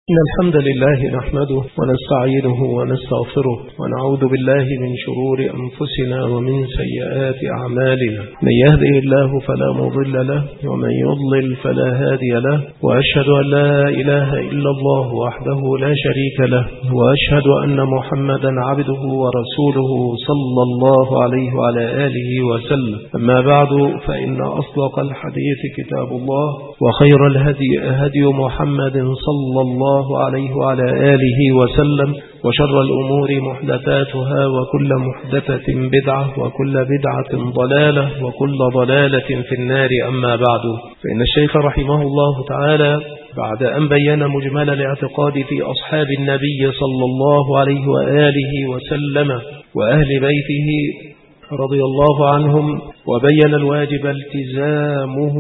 إن الحمد لله نحمده ونستعينه ونستغفره ونعوذ بالله من شرور أنفسنا ومن سيئات أعمالنا. من يهده الله فلا مضل له ومن يضلل فلا هادي له، وأشهد أن لا إله إلا الله وحده لا شريك له، وأشهد أن محمدا عبده ورسوله صلى الله عليه وعلى آله وسلم. أما بعد، فإن أصدق الحديث كتاب الله، وخير الهدي هدي محمد صلى الله عليه وعلى آله وسلم، وشر الأمور محدثاتها، وكل محدثة بدعة، وكل بدعة ضلالة، وكل ضلالة في النار. أما بعد، فإن الشيخ رحمه الله تعالى بعد أن بين مجمل الاعتقاد في أصحاب النبي صلى الله عليه وآله وسلم وأهل بيته رضي الله عنهم، وبين الواجب التزامه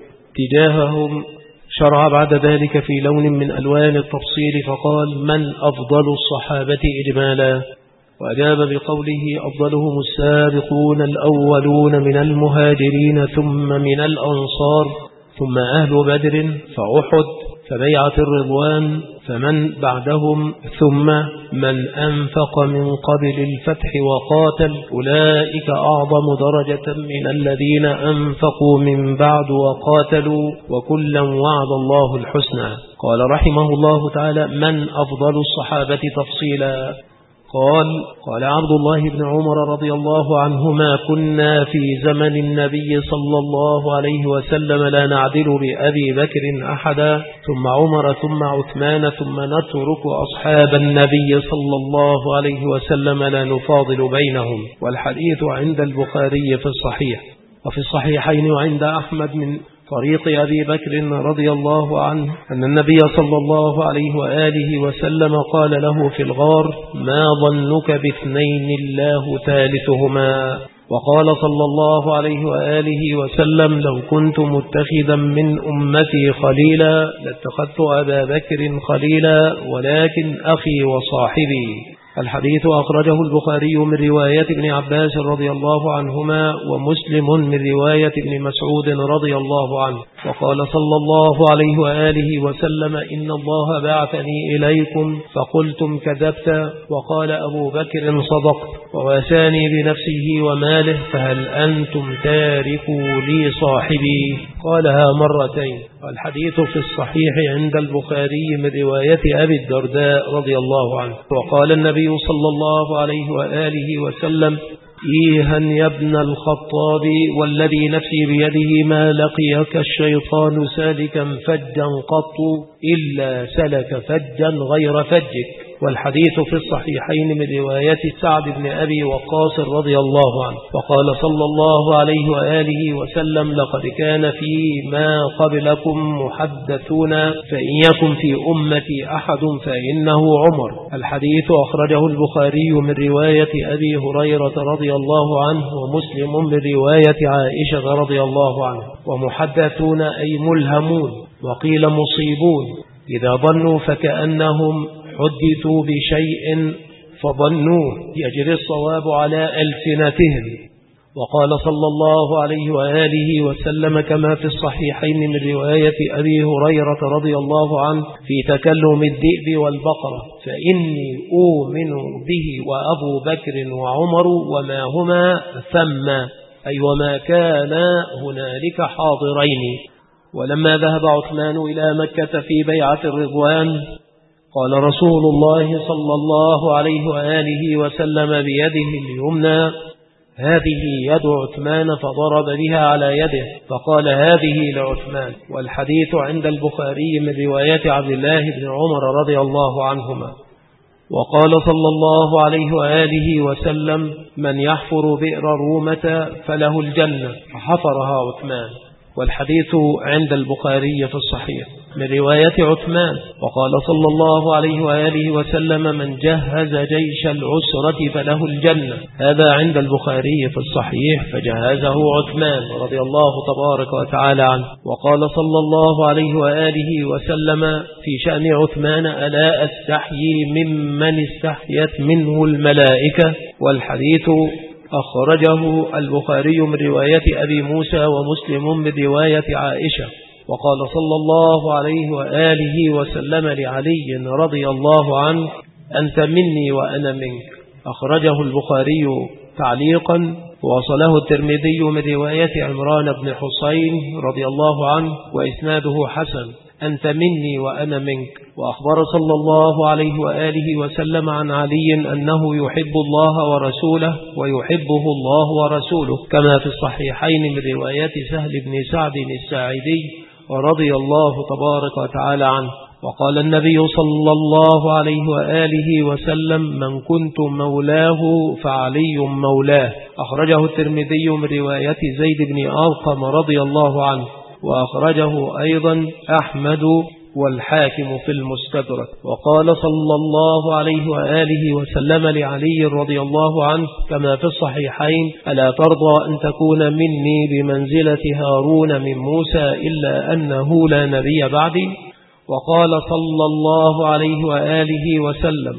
تجاههم، شرع بعد ذلك في لون من ألوان التفصيل فقال: من أفضل الصحابة إجمالا؟ وأجاب بقوله: أفضلهم السابقون الأولون من المهاجرين ثم من الأنصار ثم أهل بدر فأحد فبيعة الرضوان فمن بعدهم ثم من أنفق من قبل الفتح وقاتل، أولئك أعظم درجة من الذين أنفقوا من بعد وقاتلوا، وكلا وعد الله الحسنى. قال رحمه الله تعالى: من أفضل الصحابة تفصيلا؟ قال عبد الله بن عمر رضي الله عنهما: كنا في زمن النبي صلى الله عليه وسلم لا نعدل بأبي بكر أحدا، ثم عمر ثم عثمان، ثم نترك أصحاب النبي صلى الله عليه وسلم لا نفاضل بينهم. والحديث عند البخاري في الصحيح، وفي الصحيحين وعند أحمد من طريق أبي بكر رضي الله عنه أن النبي صلى الله عليه وآله وسلم قال له في الغار: ما ظنك باثنين الله ثالثهما؟ وقال صلى الله عليه وآله وسلم: لو كنت متخذا من أمتي خليلا لاتخذت أبا بكر خليلا، ولكن أخي وصاحبي. الحديث أخرجه البخاري من رواية ابن عباس رضي الله عنهما، ومسلم من رواية ابن مسعود رضي الله عنه. وقال صلى الله عليه وآله وسلم: إن الله بعثني إليكم فقلتم كذبت، وقال أبو بكر صدقت، وواساني بنفسه وماله، فهل أنتم تاركوا لي صاحبي؟ قالها مرتين. والحديث في الصحيح عند البخاري من رواية أبي الدرداء رضي الله عنه. وقال النبي صلى الله عليه وآله وسلم: إيها يا ابن الخطاب والذي نفسي بيده ما لقيك الشيطان سالكا فجا قط إلا سلك فجا غير فجك. والحديث في الصحيحين من رواية سعد بن أبي وقاص رضي الله عنه. وقال صلى الله عليه وآله وسلم: لقد كان فيما قبلكم محدثون، فإن يكن في أمتي أحد فإنه عمر. الحديث أخرجه البخاري من رواية أبي هريرة رضي الله عنه، ومسلم من رواية عائشة رضي الله عنه. ومحدثون أي ملهمون، وقيل مصيبون، إذا ظنوا فكأنهم حدثوا بشيء فظنوه، يجري الصواب على ألسنتهم. وقال صلى الله عليه وآله وسلم كما في الصحيحين من رواية أبي هريرة رضي الله عنه في تكلم الذئب والبقرة: فإني أؤمن به وأبو بكر وعمر وما هما ثم، أي وما كان هنالك حاضرين. ولما ذهب عثمان إلى مكة في بيعة الرضوان، قال رسول الله صلى الله عليه وآله وسلم بيده اليمنى: هذه يد عثمان، فضرب بها على يده فقال: هذه لعثمان. والحديث عند البخاري من رواية عبد الله بن عمر رضي الله عنهما. وقال صلى الله عليه وآله وسلم: من يحفر بئر رومة فله الجنة، فحفرها عثمان. والحديث عند البخاري في الصحيح من رواية عثمان. وقال صلى الله عليه وآله وسلم: من جهز جيش العسرة فله الجنة. هذا عند البخاري في الصحيح، فجهزه عثمان رضي الله تبارك وتعالى عنه. وقال صلى الله عليه وآله وسلم في شأن عثمان: ألا أستحيي ممن استحيت منه الملائكة. والحديث أخرجه البخاري من رواية أبي موسى، ومسلم من رواية عائشة. وقال صلى الله عليه وآله وسلم لعلي رضي الله عنه: أنت مني وأنا منك. أخرجه البخاري تعليقا، ووصله الترمذي من رواية عمران بن حسين رضي الله عنه وإسناده حسن: أنت مني وأنا منك. وأخبر صلى الله عليه وآله وسلم عن علي أنه يحب الله ورسوله ويحبه الله ورسوله، كما في الصحيحين من رواية سهل بن سعد الساعدي ورضي الله تبارك وتعالى عنه. وقال النبي صلى الله عليه وآله وسلم: من كنت مولاه فعلي مولاه. أخرجه الترمذي من رواية زيد بن أرقم رضي الله عنه، وأخرجه أيضا أحمد والحاكم في المستدرك. وقال صلى الله عليه وآله وسلم لعلي رضي الله عنه كما في الصحيحين: ألا ترضى أن تكون مني بمنزلة هارون من موسى إلا أنه لا نبي بعدي؟ وقال صلى الله عليه وآله وسلم: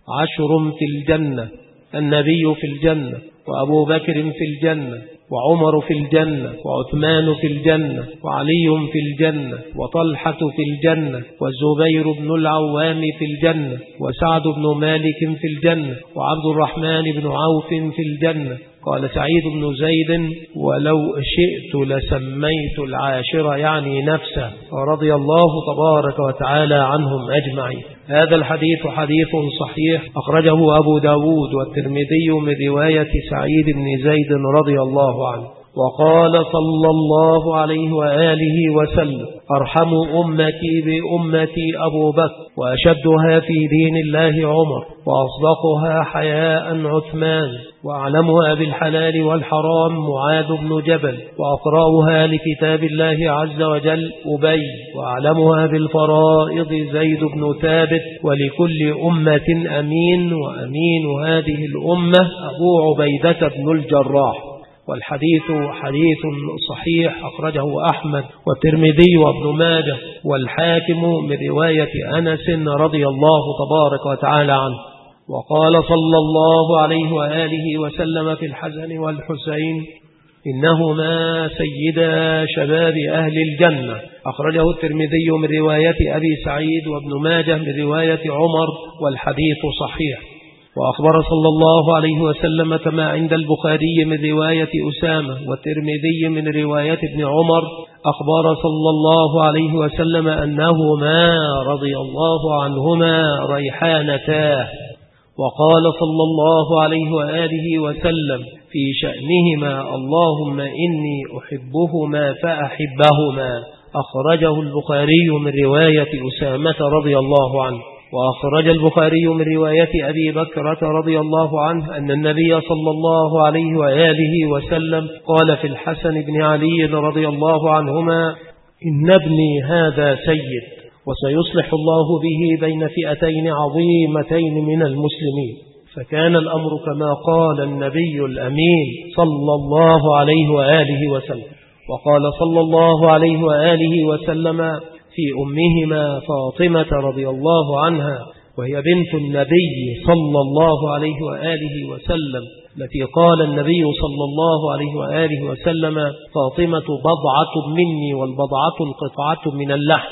10 في الجنة، النبي في الجنة، وأبو بكر في الجنة، وعمر في الجنة، وعثمان في الجنة، وعلي في الجنة، وطلحة في الجنة، والزبير بن العوام في الجنة، وسعد بن مالك في الجنة، وعبد الرحمن بن عوف في الجنة. قال سعيد بن زيد: ولو شئت لسميت العاشرة، يعني نفسه، رضي الله تبارك وتعالى عنهم أجمعين. هذا الحديث حديث صحيح، أخرجه أبو داود والترمذي من رواية سعيد بن زيد رضي الله عنه. وقال صلى الله عليه وآله وسلم: أرحم أمتي بأمتي أبو بكر، وأشدها في دين الله عمر، وأصدقها حياء عثمان، وأعلمها بالحلال والحرام معاذ بن جبل، وأقرأها لكتاب الله عز وجل أبي، وأعلمها بالفرائض زيد بن ثابت. ولكل أمة أمين، وأمين هذه الأمة أبو عبيدة بن الجراح. والحديث حديث صحيح، أخرجه أحمد والترمذي وابن ماجه والحاكم من رواية أنس رضي الله تبارك وتعالى عنه. وقال صلى الله عليه وآله وسلم في الحسن والحسين: إنهما سيدا شباب أهل الجنة. أخرجه الترمذي من رواية أبي سعيد وابن ماجه من رواية عمر، والحديث صحيح. وأخبر صلى الله عليه وسلم كما عند البخاري من رواية أسامة والترمذي من رواية ابن عمر، أخبر صلى الله عليه وسلم أنهما رضي الله عنهما ريحانتاه. وقال صلى الله عليه وآله وسلم في شأنهما: اللهم إني أحبهما فأحبهما. أخرجه البخاري من رواية أسامة رضي الله عنه. وأخرج البخاري من رواية أبي بكرة رضي الله عنه أن النبي صلى الله عليه وآله وسلم قال في الحسن بن علي رضي الله عنهما: إن ابني هذا سيد، وسيصلح الله به بين فئتين عظيمتين من المسلمين. فكان الأمر كما قال النبي الأمين صلى الله عليه وآله وسلم. وقال صلى الله عليه وآله وسلم في أمهما فاطمة رضي الله عنها، وهي بنت النبي صلى الله عليه وآله وسلم، التي قال النبي صلى الله عليه وآله وسلم: فاطمة بضعة مني، والبضعة القطعة من اللحم،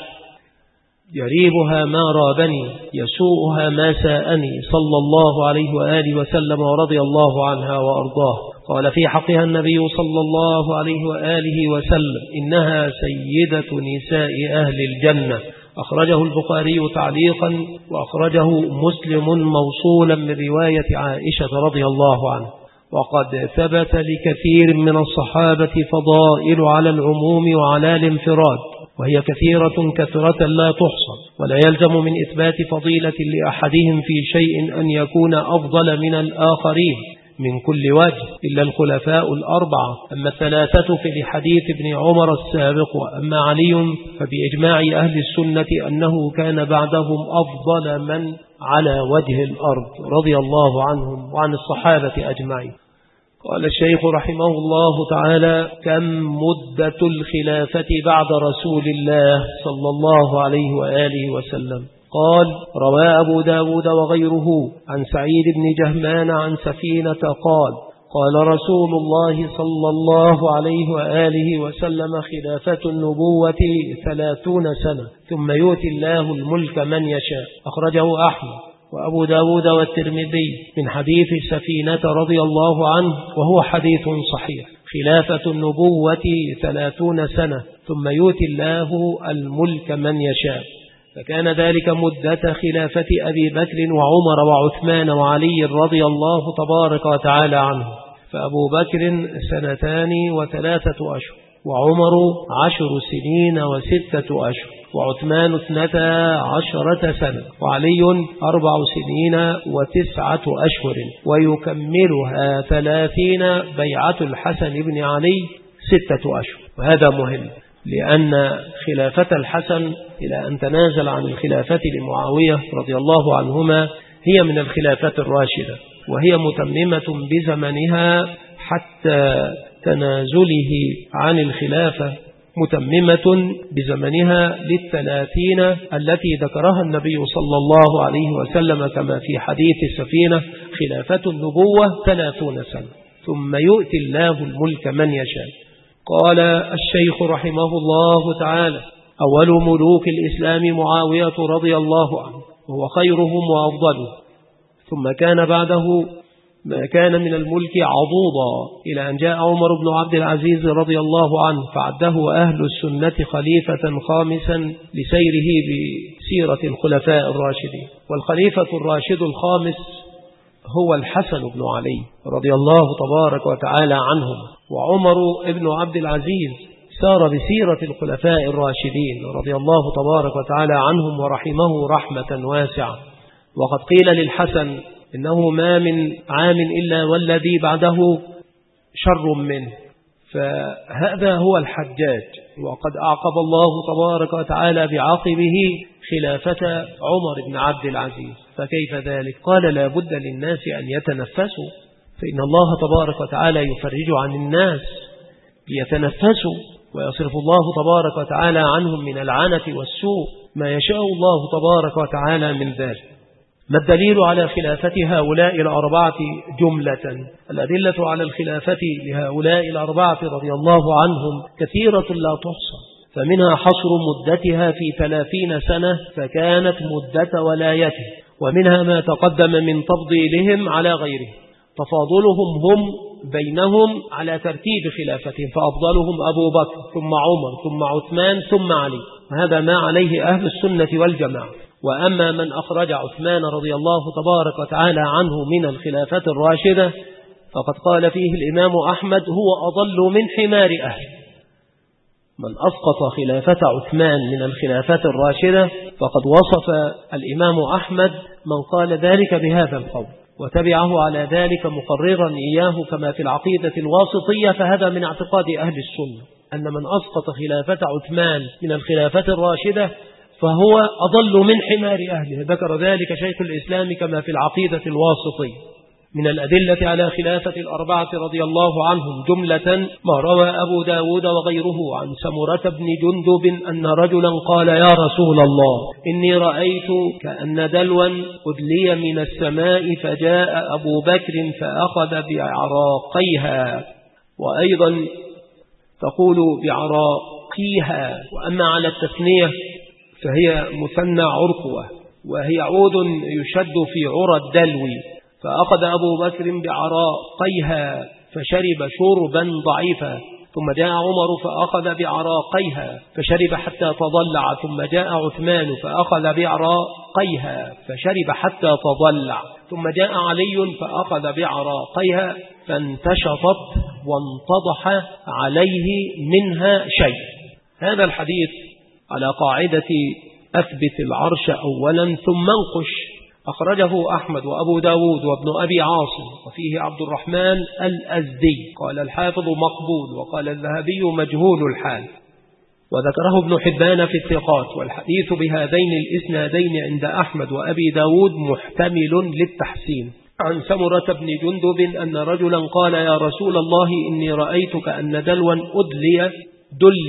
يريبها ما رابني، يسوءها ما ساءني، صلى الله عليه وآله وسلم ورضي الله عنها وأرضاه. قال في حقها النبي صلى الله عليه وآله وسلم: إنها سيدة نساء أهل الجنة. أخرجه البخاري تعليقا، وأخرجه مسلم موصولا من رواية عائشة رضي الله عنها. وقد ثبت لكثير من الصحابة فضائل على العموم وعلى الانفراد، وهي كثيرة كثرة لا تحصى، ولا يلزم من إثبات فضيلة لأحدهم في شيء أن يكون أفضل من الآخرين من كل وجه إلا الخلفاء الأربعة. أما الثلاثة في حديث ابن عمر السابق، وأما علي فبإجماع أهل السنة أنه كان بعدهم أفضل من على وجه الأرض، رضي الله عنهم وعن الصحابة أجمعين. قال الشيخ رحمه الله تعالى: كم مدة الخلافة بعد رسول الله صلى الله عليه وآله وسلم؟ قال: روى أبو داود وغيره عن سعيد بن جهمان عن سفينة قال: قال رسول الله صلى الله عليه وآله وسلم: خلافة النبوة 30 سنة ثم يؤتي الله الملك من يشاء. أخرجه أحمد وأبو داود والترمذي من حديث سفينة رضي الله عنه، وهو حديث صحيح. خلافة النبوة 30 سنة ثم يؤتي الله الملك من يشاء. فكان ذلك مدة خلافة أبي بكر وعمر وعثمان وعلي رضي الله تبارك وتعالى عنه. فأبو بكر 2 و3 أشهر، وعمر 10 سنين و6 أشهر، وعثمان 12 سنة، وعلي 4 سنين و9 أشهر، ويكملها 30 بيعة الحسن بن علي 6 أشهر. وهذا مهم، لأن خلافة الحسن إلى أن تنازل عن الخلافة لمعاوية رضي الله عنهما هي من الخلافات الراشدة، وهي متممة بزمنها حتى تنازله عن الخلافة، متممة بزمنها 30 التي ذكرها النبي صلى الله عليه وسلم كما في حديث السفينة: خلافة النبوة 30 سنة ثم يؤتي الله الملك من يشاء. قال الشيخ رحمه الله تعالى: أول ملوك الإسلام معاوية رضي الله عنه، وهو خيرهم وأفضلهم، ثم كان بعده ما كان من الملك عضوضا، إلى أن جاء عمر بن عبد العزيز رضي الله عنه فعده أهل السنة خليفة خامسا لسيره بسيرة الخلفاء الراشدين. والخليفة الراشد الخامس هو الحسن بن علي رضي الله تبارك وتعالى عنهم. وعمر بن عبد العزيز سار بسيرة الخلفاء الراشدين رضي الله تبارك وتعالى عنهم ورحمه رحمة واسعة. وقد قيل للحسن إنه ما من عام إلا والذي بعده شر منه، فهذا هو الحجاج، وقد أعقب الله تبارك وتعالى بعاقبه خلافة عمر بن عبد العزيز. فكيف ذلك؟ قال: لا بد للناس أن يتنفسوا، فإن الله تبارك وتعالى يفرج عن الناس ليتنفسوا، ويصرف الله تبارك وتعالى عنهم من العنة والسوء ما يشاء الله تبارك وتعالى من ذلك. ما الدليل على خلافة هؤلاء الأربعة جملة؟ الأدلة على الخلافة لهؤلاء الأربعة رضي الله عنهم كثيرة لا تحصى، فمنها حصر مدتها في 30 سنة فكانت مدة ولايته، ومنها ما تقدم من تفضيلهم على غيره، تفاضلهم هم بينهم على ترتيب خلافتهم، فأفضلهم أبو بكر ثم عمر ثم عثمان ثم علي، وهذا ما عليه أهل السنة والجماعة. وأما من أخرج عثمان رضي الله تبارك وتعالى عنه من الخلافة الراشدة فقد قال فيه الإمام أحمد: هو أضل من حمار أهل. من أسقط خلافة عثمان من الخلافة الراشدة فقد وصف الإمام أحمد من قال ذلك بهذا القول، وتبعه على ذلك مقررا إياه كما في العقيدة الواسطية. فهذا من اعتقاد أهل السنة أن من أسقط خلافة عثمان من الخلافة الراشدة فهو أضل من حمار أهله، ذكر ذلك شيخ الإسلام كما في العقيدة الواسطية. من الأدلة على خلافة الأربعة رضي الله عنهم جملة ما روى أبو داود وغيره عن سمرة بن جندب أن رجلا قال: يا رسول الله، إني رأيت كأن دلوا أدلي من السماء فجاء أبو بكر فأخذ بعراقيها، وأيضا تقول بعراقيها، وأما على التثنية فهي مثنى عرقوة، وهي عود يشد في عرى الدلو. فأخذ أبو بكر بعراقيها فشرب شربا ضعيفا، ثم جاء عمر فأخذ بعراقيها فشرب حتى تضلع، ثم جاء عثمان فأخذ بعراقيها فشرب حتى تضلع، ثم جاء علي فأخذ بعراقيها فانتشطت وانتضح عليه منها شيء. هذا الحديث على قاعدة أثبت العرش أولا ثم انقش، أخرجه أحمد وأبو داود وابن أبي عاصم، وفيه عبد الرحمن الأزدي. قال الحافظ مقبول، وقال الذهبي مجهول الحال، وذكره ابن حبان في الثقات. والحديث بهذين الإسنادين عند أحمد وأبي داود محتمل للتحسين. عن سمرة بن جندب أن رجلا قال: يا رسول الله، إني رأيت كأن دلوا دلي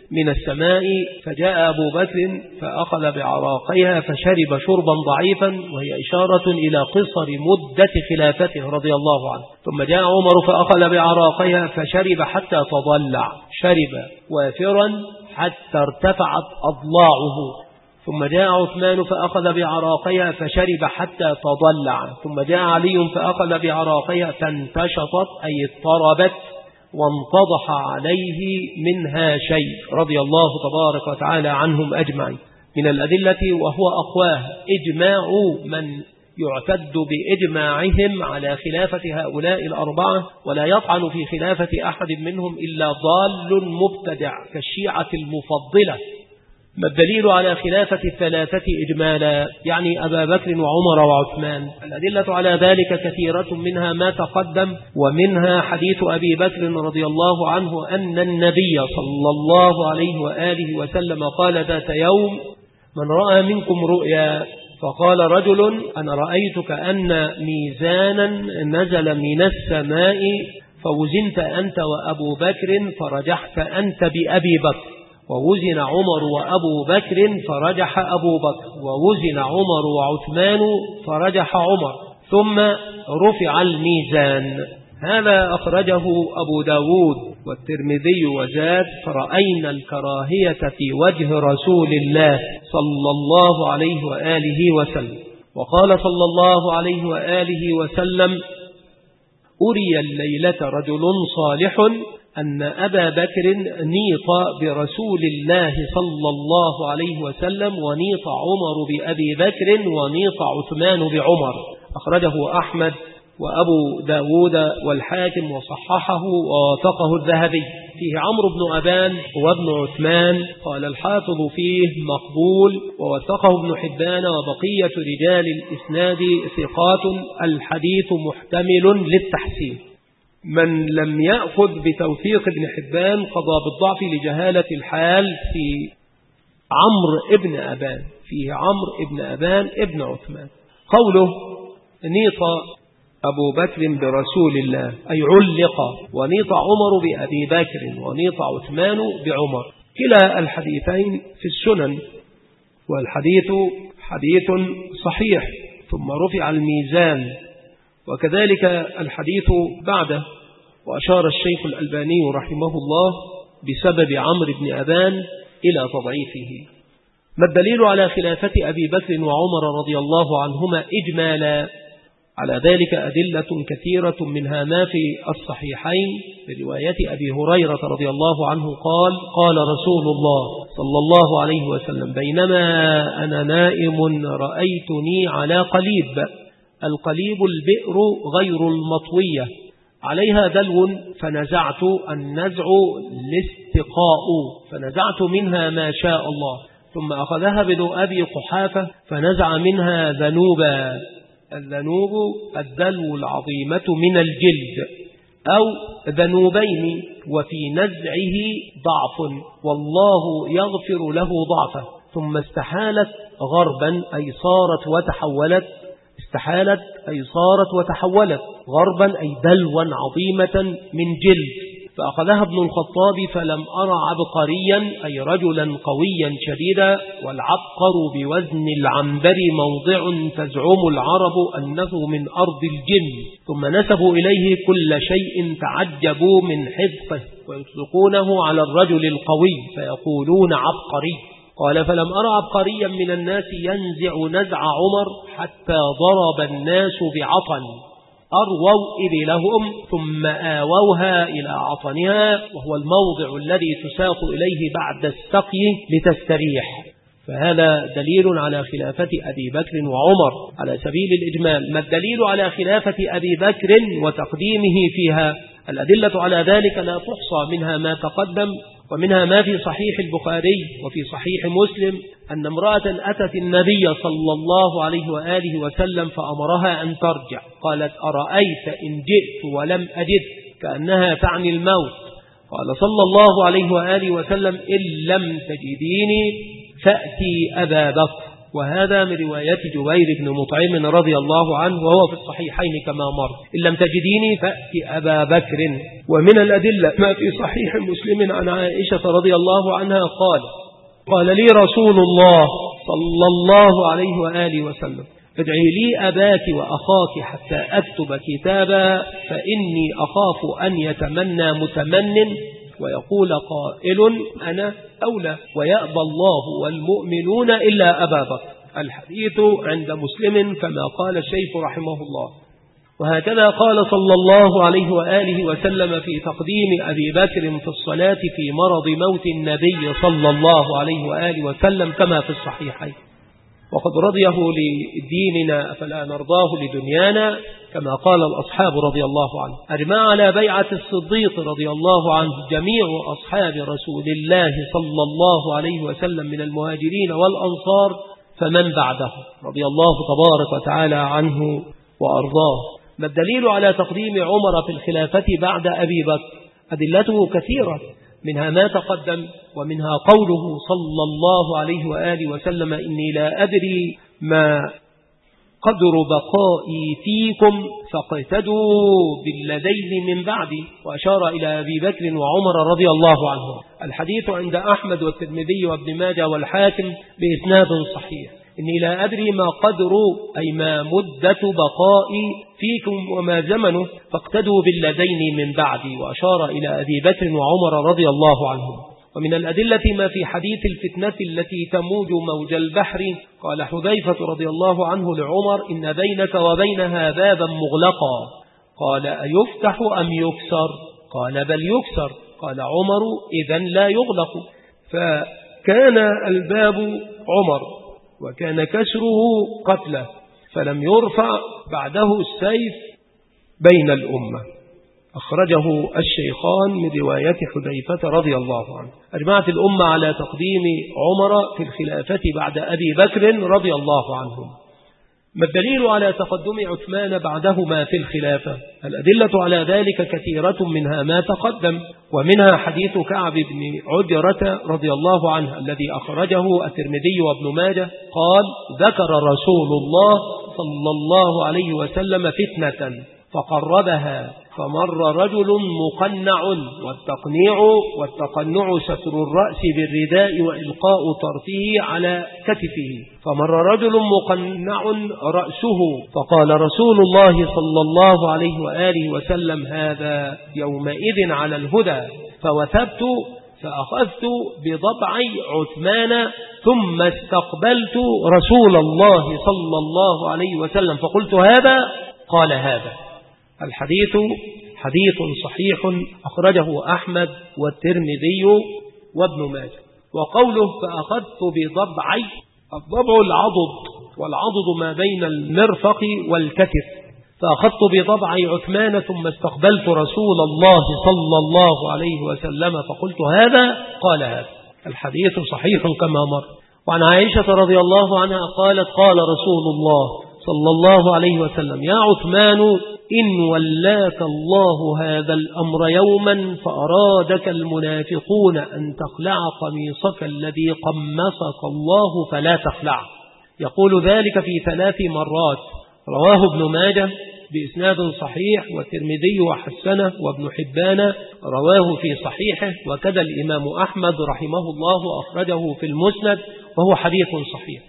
من السماء، فجاء أبو بكر فأخذ بعراقيها فشرب شربا ضعيفا، وهي إشارة إلى قصر مدة خلافته رضي الله عنه. ثم جاء عمر فأخذ بعراقيها فشرب حتى تضلع، شرب وافرا حتى ارتفعت أضلاعه. ثم جاء عثمان فأخذ بعراقيها فشرب حتى تضلع. ثم جاء علي فأخذ بعراقيها فانتشطت أي اضطربت وانتضح عليه منها شيء، رضي الله تبارك وتعالى عنهم أجمعين. من الأدلة وهو أقواه إجماع من يعتد بإجماعهم على خلافة هؤلاء الأربعة، ولا يطعن في خلافة أحد منهم إلا ضال مبتدع كالشيعة المفضلة. ما الدليل على خلافة الثلاثة إجمالا؟ يعني أبا بكر وعمر وعثمان. الأدلة على ذلك كثيرة، منها ما تقدم، ومنها حديث أبي بكر رضي الله عنه أن النبي صلى الله عليه وآله وسلم قال ذات يوم: من رأى منكم رؤيا، فقال رجل: أنا رأيت كأن ميزانا نزل من السماء فوزنت أنت وأبو بكر فرجحت أنت بأبي بكر، ووزن عمر وأبو بكر فرجح أبو بكر، ووزن عمر وعثمان فرجح عمر، ثم رفع الميزان. هذا أخرجه أبو داود والترمذي وزاد: فرأينا الكراهية في وجه رسول الله صلى الله عليه وآله وسلم. وقال صلى الله عليه وآله وسلم: أري الليلة رجل صالح أن أبا بكر نيط برسول الله صلى الله عليه وسلم، ونيط عمر بأبي بكر، ونيط عثمان بعمر. أخرجه أحمد وأبو داود والحاكم وصححه ووافقه الذهبي. فيه عمرو بن أبان وابن عثمان، قال الحافظ فيه مقبول، ووثقه ابن حبان وبقية رجال الإسناد ثقات، الحديث محتمل للتحسين. من لم يأخذ بتوثيق ابن حبان قضى بالضعف لجهالة الحال في عمرو ابن أبان، فيه عمرو ابن أبان ابن عثمان. قوله نيط أبو بكر برسول الله أي علق، ونيط عمر بأبي بكر، ونيط عثمان بعمر. كلا الحديثين في السنن، والحديث حديث صحيح. ثم رفع الميزان، وكذلك الحديث بعده. وأشار الشيخ الألباني رحمه الله بسبب عمرو بن أبان إلى تضعيفه. ما الدليل على خلافة أبي بكر وعمر رضي الله عنهما إجمالا؟ على ذلك أدلة كثيرة، منها ما في الصحيحين برواية أبي هريرة رضي الله عنه قال: قال رسول الله صلى الله عليه وسلم: بينما أنا نائم رأيتني على قليب. القليب البئر غير المطوية، عليها دلو، فنزعت النزع الاستقاء، فنزعت منها ما شاء الله. ثم أخذها ابن أبي قحافة فنزع منها ذنوبا. الذنوب الدلو العظيمة من الجلد، أو ذنوبين، وفي نزعه ضعف، والله يغفر له ضعفه. ثم استحالت غربا أي صارت وتحولت، استحالت أي صارت وتحولت غربا أي دلوا عظيمة من جلد. فأخذها ابن الخطاب فلم أرى عبقريا أي رجلا قويا شديدا، والعبقر بوزن العنبر موضع تزعم العرب أنه من أرض الجن. ثم نسبوا إليه كل شيء تعجبوا من حفظه، ويطلقونه على الرجل القوي فيقولون عبقري. قال: فلم أرى عبقريا من الناس ينزع نزع عمر حتى ضرب الناس بعطن، أرووا إبلهم ثم آووها إلى عطنها، وهو الموضع الذي تساق إليه بعد السقي لتستريح. فهذا دليل على خلافة أبي بكر وعمر على سبيل الإجمال. ما الدليل على خلافة أبي بكر وتقديمه فيها؟ الأدلة على ذلك لا تحصى، منها ما تقدم، ومنها ما في صحيح البخاري وفي صحيح مسلم أن امرأة أتت النبي صلى الله عليه وآله وسلم فأمرها أن ترجع. قالت: أرأيت إن جئت ولم أجد، كأنها تعني الموت. قال صلى الله عليه وآله وسلم: إن لم تجديني فأتي أبا بكر. وهذا من رواية جبير بن مطعم رضي الله عنه وهو في الصحيحين كما مر. إن لم تجديني فأتي أبا بكر. ومن الأدلة ما في صحيح مسلم عن عائشة رضي الله عنها قال لي رسول الله صلى الله عليه وآله وسلم ادعي لي أباك وأخاك حتى أكتب كتابا فإني أخاف أن يتمنى متمن ويقول قائل أنا أولى ويأبى الله والمؤمنون إلا أبا بكر. الحديث عند مسلم كما قال الشيخ رحمه الله. وهكذا قال صلى الله عليه وآله وسلم في تقديم أبي بكر في الصلاة في مرض موت النبي صلى الله عليه وآله وسلم كما في الصحيحين. وقد رضيه لديننا فلا نرضاه لدنيانا كما قال الأصحاب رضي الله عنه. أجمع على بيعة الصديق رضي الله عنه جميع أصحاب رسول الله صلى الله عليه وسلم من المهاجرين والأنصار فمن بعده رضي الله تبارك وتعالى عنه وأرضاه. ما الدليل على تقديم عمر في الخلافة بعد أبي بكر؟ أدلته كثيرة، منها ما تقدم ومنها قوله صلى الله عليه وآله وسلم إني لا أدري ما قدر بقائي فيكم فاقتدوا بالذين من بعدي، وأشار إلى أبي بكر وعمر رضي الله عنهم. الحديث عند أحمد والترمذي وابن ماجه والحاكم بإسناد صحيح. إني لا أدري ما قدر أي ما مدة بقائي فيكم وما زمنه فاقتدوا بالذين من بعدي، وأشار إلى أبي بكر وعمر رضي الله عنهم. ومن الأدلة ما في حديث الفتنة التي تموج موج البحر. قال حذيفة رضي الله عنه لعمر إن بينك وبينها بابا مغلقا. قال أيفتح أم يكسر؟ قال بل يكسر. قال عمر إذن لا يغلق. فكان الباب عمر وكان كسره قتله فلم يرفع بعده السيف بين الأمة. أخرجه الشيخان من رواية حذيفة رضي الله عنه. أجمعت الأمة على تقديم عمر في الخلافة بعد أبي بكر رضي الله عنهم. ما الدليل على تقدم عثمان بعدهما في الخلافة؟ الأدلة على ذلك كثيرة، منها ما تقدم ومنها حديث كعب بن عجرة رضي الله عنه الذي أخرجه الترمذي وابن ماجه قال ذكر رسول الله صلى الله عليه وسلم فتنة فقربها فمر رجل مقنع والتقنع ستر الرأس بالرداء وإلقاء طرفه على كتفه. فمر رجل مقنع رأسه فقال رسول الله صلى الله عليه وآله وسلم هذا يومئذ على الهدى. فوثبت فأخذت بضبع عثمان ثم استقبلت رسول الله صلى الله عليه وسلم فقلت هذا قال هذا. الحديث حديث صحيح أخرجه أحمد والترمذي وابن ماجه. وقوله فأخذت بضبعي، الضبع العضد والعضد ما بين المرفق والكتف. فأخذت بضبع عثمان ثم استقبلت رسول الله صلى الله عليه وسلم فقلت هذا قال هذا. الحديث صحيح كما مر. وعن عائشة رضي الله عنها قالت قال رسول الله صلى الله عليه وسلم يا عثمان إن ولاك الله هذا الأمر يوما فأرادك المنافقون أن تخلع قميصك الذي قمصك الله فلا تخلع. يقول ذلك في 3 مرات. رواه ابن ماجه بإسناد صحيح والترمذي وحسنه وابن حبان رواه في صحيحه وكذا الإمام أحمد رحمه الله أخرجه في المسند وهو حديث صحيح.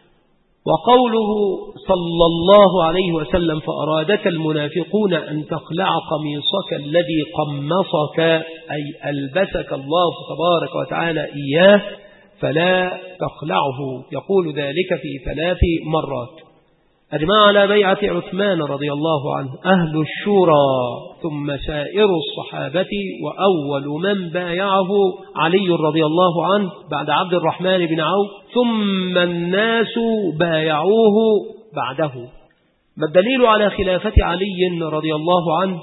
وقوله صلى الله عليه وسلم فأرادك المنافقون أن تخلع قميصك الذي قمصك أي ألبسك الله تبارك وتعالى إياه فلا تخلعه. يقول ذلك في 3 مرات. أجمع على بيعة عثمان رضي الله عنه أهل الشورى ثم سائر الصحابة وأول من بايعه علي رضي الله عنه بعد عبد الرحمن بن عوف ثم الناس بايعوه بعده. ما الدليل على خلافة علي رضي الله عنه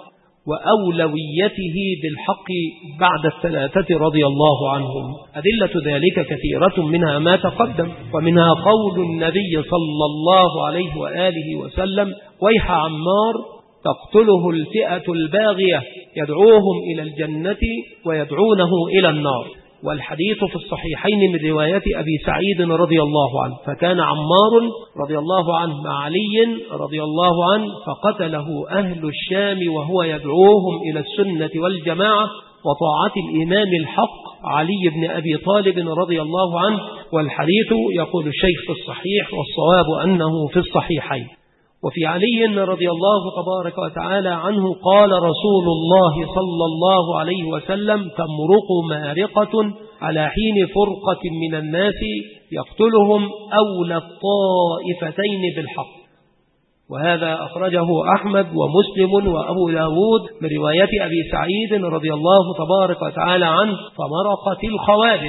وأولويته بالحق بعد 3 رضي الله عنهم؟ أدلة ذلك كثيرة، منها ما تقدم ومنها قول النبي صلى الله عليه وآله وسلم ويح عمار تقتله الفئة الباغية يدعوهم إلى الجنة ويدعونه إلى النار. والحديث في الصحيحين من رواية أبي سعيد رضي الله عنه. فكان عمار رضي الله عنه مع علي رضي الله عنه فقتله أهل الشام وهو يدعوهم إلى السنة والجماعة وطاعة الإمام الحق علي بن أبي طالب رضي الله عنه. والحديث يقول الشيخ في الصحيح والصواب أنه في الصحيحين. وفي علي رضي الله تبارك وتعالى عنه قال رسول الله صلى الله عليه وسلم: تمرق مارقة على حين فرقة من الناس يقتلهم أولى الطائفتين بالحق. وهذا أخرجه أحمد ومسلم وأبو داود من رواية أبي سعيد رضي الله تبارك وتعالى عنه: فمرقت الخوارج،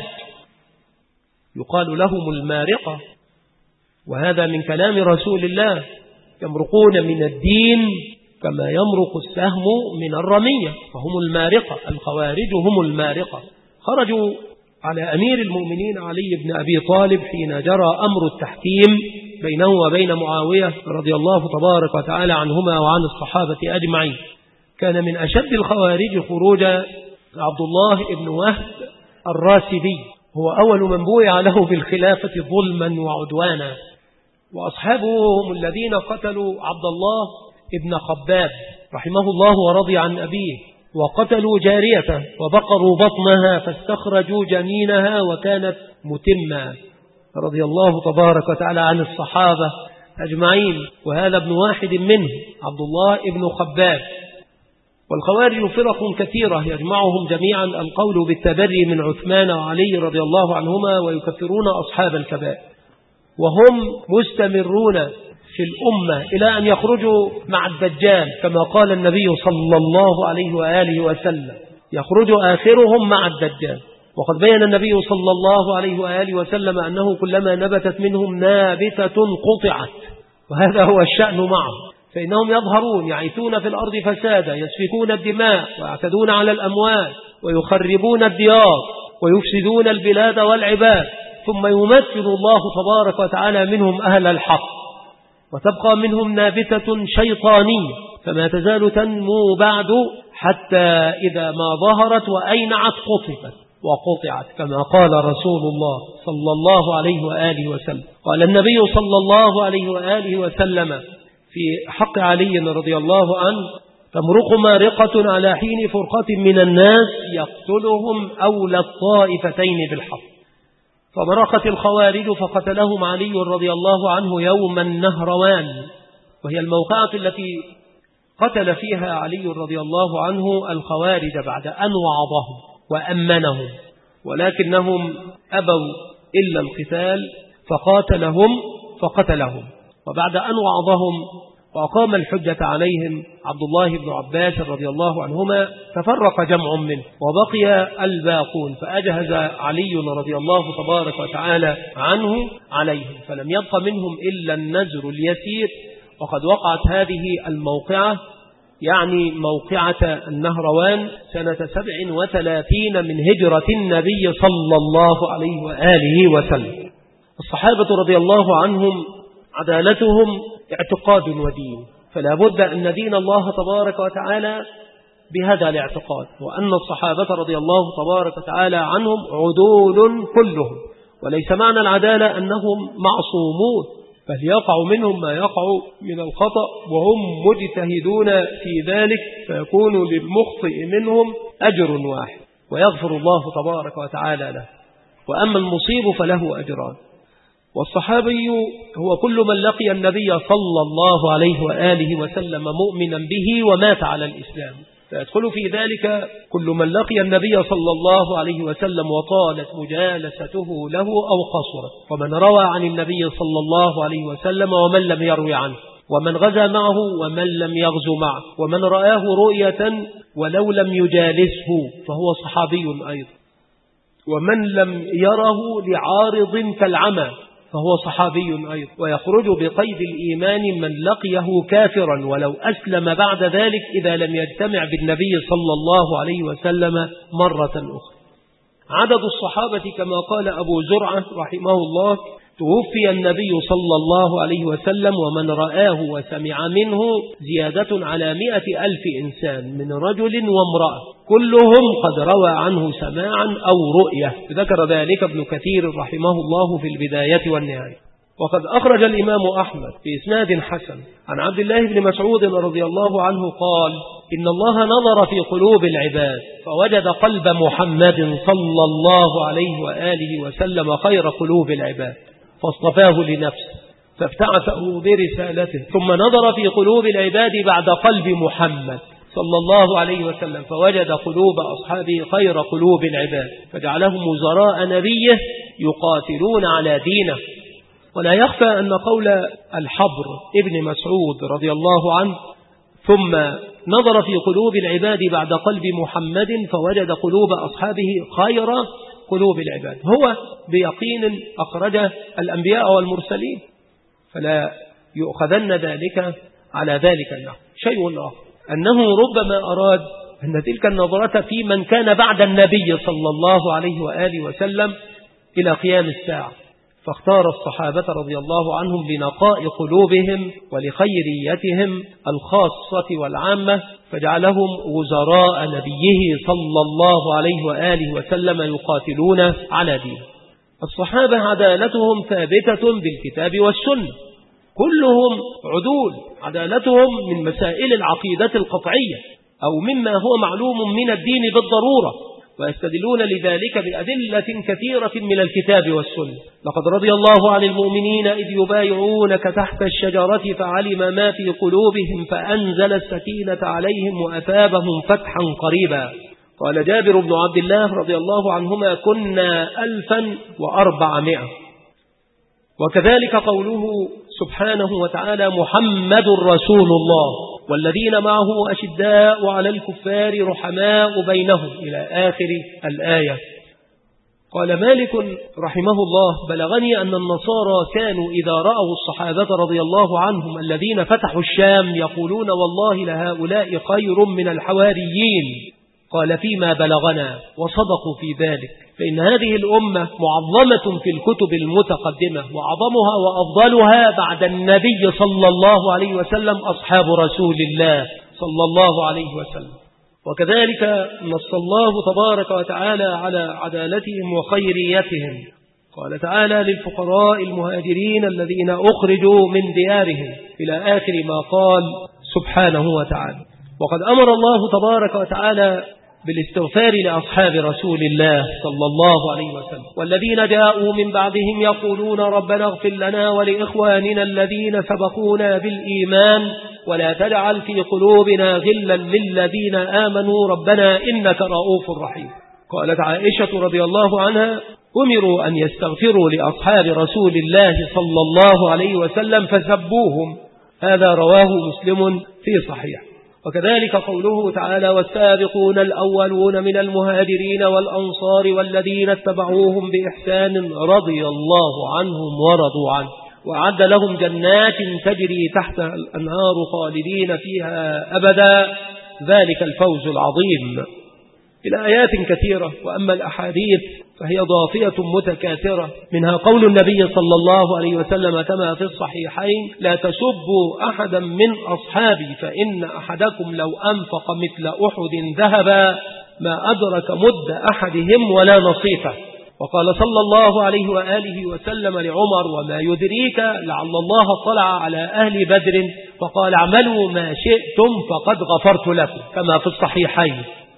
يقال لهم المارقة، وهذا من كلام رسول الله: يمرقون من الدين كما يمرق السهم من الرمية، فهم المارقة، الخوارج هم المارقة. خرجوا على أمير المؤمنين علي بن أبي طالب حين جرى أمر التحكيم بينه وبين معاوية رضي الله تبارك وتعالى عنهما وعن الصحابة أجمعين. كان من أشد الخوارج خروج عبد الله بن وهب الراسبي، هو أول من بويع له بالخلافة ظلما وعدوانا، وأصحابه هم الذين قتلوا عبد الله بن خباب رحمه الله ورضي عن أبيه، وقتلوا جاريته وبقروا بطنها فاستخرجوا جنينها وكانت متمة، رضي الله تبارك وتعالى عن الصحابة أجمعين. وهذا ابن واحد منه عبد الله بن خباب. والخوارج فرق كثيرة يجمعهم جميعا القول بالتبري من عثمان وعلي رضي الله عنهما ويكفرون أصحاب الكبائر، وهم مستمرون في الأمة إلى أن يخرجوا مع الدجال كما قال النبي صلى الله عليه وآله وسلم: يخرج آخرهم مع الدجال. وقد بين النبي صلى الله عليه وآله وسلم أنه كلما نبتت منهم نابتة قطعت، وهذا هو الشأن معهم، فإنهم يظهرون يعيثون في الأرض فسادا، يسفكون الدماء ويعتدون على الأموال ويخربون الديار ويفسدون البلاد والعباد، ثم يمثل الله تبارك وتعالى منهم أهل الحق، وتبقى منهم نابتة شيطانية فما تزال تنمو بعد حتى إذا ما ظهرت وأينعت قطفت وقطعت، كما قال رسول الله صلى الله عليه وآله وسلم. قال النبي صلى الله عليه وآله وسلم في حق علي رضي الله عنه: تمرق مارقة على حين فرقة من الناس يقتلهم أولى الطائفتين بالحق. فمرقت الخوارج فقتلهم علي رضي الله عنه يوم النهروان، وهي الموقعة التي قتل فيها علي رضي الله عنه الخوارج بعد أن وعظهم وأمنهم، ولكنهم أبوا إلا القتال فقتلهم. وبعد أن وعظهم وأقام الحجة عليهم عبد الله بن عباس رضي الله عنهما تفرق جمع منه وبقي الباقون، فأجهز علي رضي الله تبارك وتعالى عنه عليهم، فلم يبق منهم إلا النزر اليسير. وقد وقعت هذه الموقعة يعني موقعة النهروان سنة 37 من هجرة النبي صلى الله عليه وآله وسلم. الصحابة رضي الله عنهم عدالتهم اعتقاد ودين، فلا بد أن ندين الله تبارك وتعالى بهذا الاعتقاد، وأن الصحابة رضي الله تبارك وتعالى عنهم عدول كلهم، وليس معنى العدالة أنهم معصومون، بل يقع منهم ما يقع من الخطأ وهم مجتهدون في ذلك، فيكون للمخطئ منهم أجر واحد ويغفر الله تبارك وتعالى له، وأما المصيب فله أجران. والصحابي هو كل من لقي النبي صلى الله عليه وآله وسلم مؤمنا به ومات على الإسلام، فيدخل في ذلك كل من لقي النبي صلى الله عليه وسلم وطالت مجالسته له أو قصرت، ومن روى عن النبي صلى الله عليه وسلم ومن لم يروي عنه، ومن غزا معه ومن لم يغزو معه، ومن رآه رؤية ولو لم يجالسه فهو صحابي أيضا، ومن لم يره لعارض كالعمى فهو صحابي أيضا. ويخرج بقيد الإيمان من لقيه كافرا ولو أسلم بعد ذلك إذا لم يجتمع بالنبي صلى الله عليه وسلم مرة أخرى. عدد الصحابة كما قال أبو زرعة رحمه الله توفي النبي صلى الله عليه وسلم ومن رآه وسمع منه زيادة على 100,000 إنسان من رجل وامرأة كلهم قد روى عنه سماعا أو رؤية. ذكر ذلك ابن كثير رحمه الله في البداية والنهاية. وقد أخرج الإمام أحمد في إسناد حسن عن عبد الله بن مسعود رضي الله عنه قال: إن الله نظر في قلوب العباد فوجد قلب محمد صلى الله عليه وآله وسلم خير قلوب العباد فاصطفاه لنفسه فابتعثه برسالته، ثم نظر في قلوب العباد بعد قلب محمد صلى الله عليه وسلم فوجد قلوب أصحابه خير قلوب العباد فجعلهم وزراء نبيه يقاتلون على دينه. ولا يخفى أن قول الحبر ابن مسعود رضي الله عنه ثم نظر في قلوب العباد بعد قلب محمد فوجد قلوب أصحابه خير قلوب العباد هو بيقين أخرج الأنبياء والمرسلين، فلا يؤخذن ذلك على ذلك النحو. شيء آخر أنه ربما أراد أن تلك النظرة في من كان بعد النبي صلى الله عليه وآله وسلم إلى قيام الساعة، فاختار الصحابة رضي الله عنهم لنقاء قلوبهم ولخيريتهم الخاصة والعامة فجعلهم وزراء نبيه صلى الله عليه وآله وسلم يقاتلون على دينه. الصحابة عدالتهم ثابتة بالكتاب والسنة، كلهم عدول، عدالتهم من مسائل العقيدة القطعية أو مما هو معلوم من الدين بالضرورة، ويستدلون لذلك بأدلة كثيرة من الكتاب والسنة. لقد رضي الله عن المؤمنين إذ يبايعونك تحت الشجرة فعلم ما في قلوبهم فأنزل السكينة عليهم وأثابهم فتحا قريبا. قال جابر بن عبد الله رضي الله عنهما: كنا 1400. وكذلك قوله سبحانه وتعالى: محمد رسول الله والذين معه أشداء على الكفار رحماء بينهم إلى آخر الآية. قال مالك رحمه الله: بلغني أن النصارى كانوا إذا رأوا الصحابة رضي الله عنهم الذين فتحوا الشام يقولون: والله لهؤلاء خير من الحواريين. قال: فيما بلغنا وصدقوا في ذلك، فإن هذه الأمة معظمة في الكتب المتقدمة، وأعظمها وأفضلها بعد النبي صلى الله عليه وسلم أصحاب رسول الله صلى الله عليه وسلم. وكذلك نص الله تبارك وتعالى على عدالتهم وخيريتهم. قال تعالى: للفقراء المهاجرين الذين أخرجوا من ديارهم إلى آخر ما قال سبحانه وتعالى. وقد أمر الله تبارك وتعالى بالاستغفار لأصحاب رسول الله صلى الله عليه وسلم: والذين جاءوا من بعدهم يقولون ربنا اغفر لنا ولإخواننا الذين سبقونا بالإيمان ولا تجعل في قلوبنا غلا للذين آمنوا ربنا إنك رؤوف رحيم. قالت عائشة رضي الله عنها: أمروا أن يستغفروا لأصحاب رسول الله صلى الله عليه وسلم فسبوهم. هذا رواه مسلم في صحيح. وكذلك قوله تعالى: والسابقون الأولون من المهاجرين والأنصار والذين اتبعوهم بإحسان رضي الله عنهم ورضوا عنه وأعد لهم جنات تجري تحت الأنهار خالدين فيها أبدا ذلك الفوز العظيم. إلى آيات كثيرة. وأما الأحاديث فهي ضافية متكاثرة، منها قول النبي صلى الله عليه وسلم كما في الصحيحين: لا تسبوا أحدا من أصحابي فإن أحدكم لو أنفق مثل أحد ذهبا ما أدرك مد أحدهم ولا نصيفه. وقال صلى الله عليه وآله وسلم لعمر: وما يدريك لعل الله طلع على أهل بدر فقال: اعملوا ما شئتم فقد غفرت لكم، كما في الصحيحين.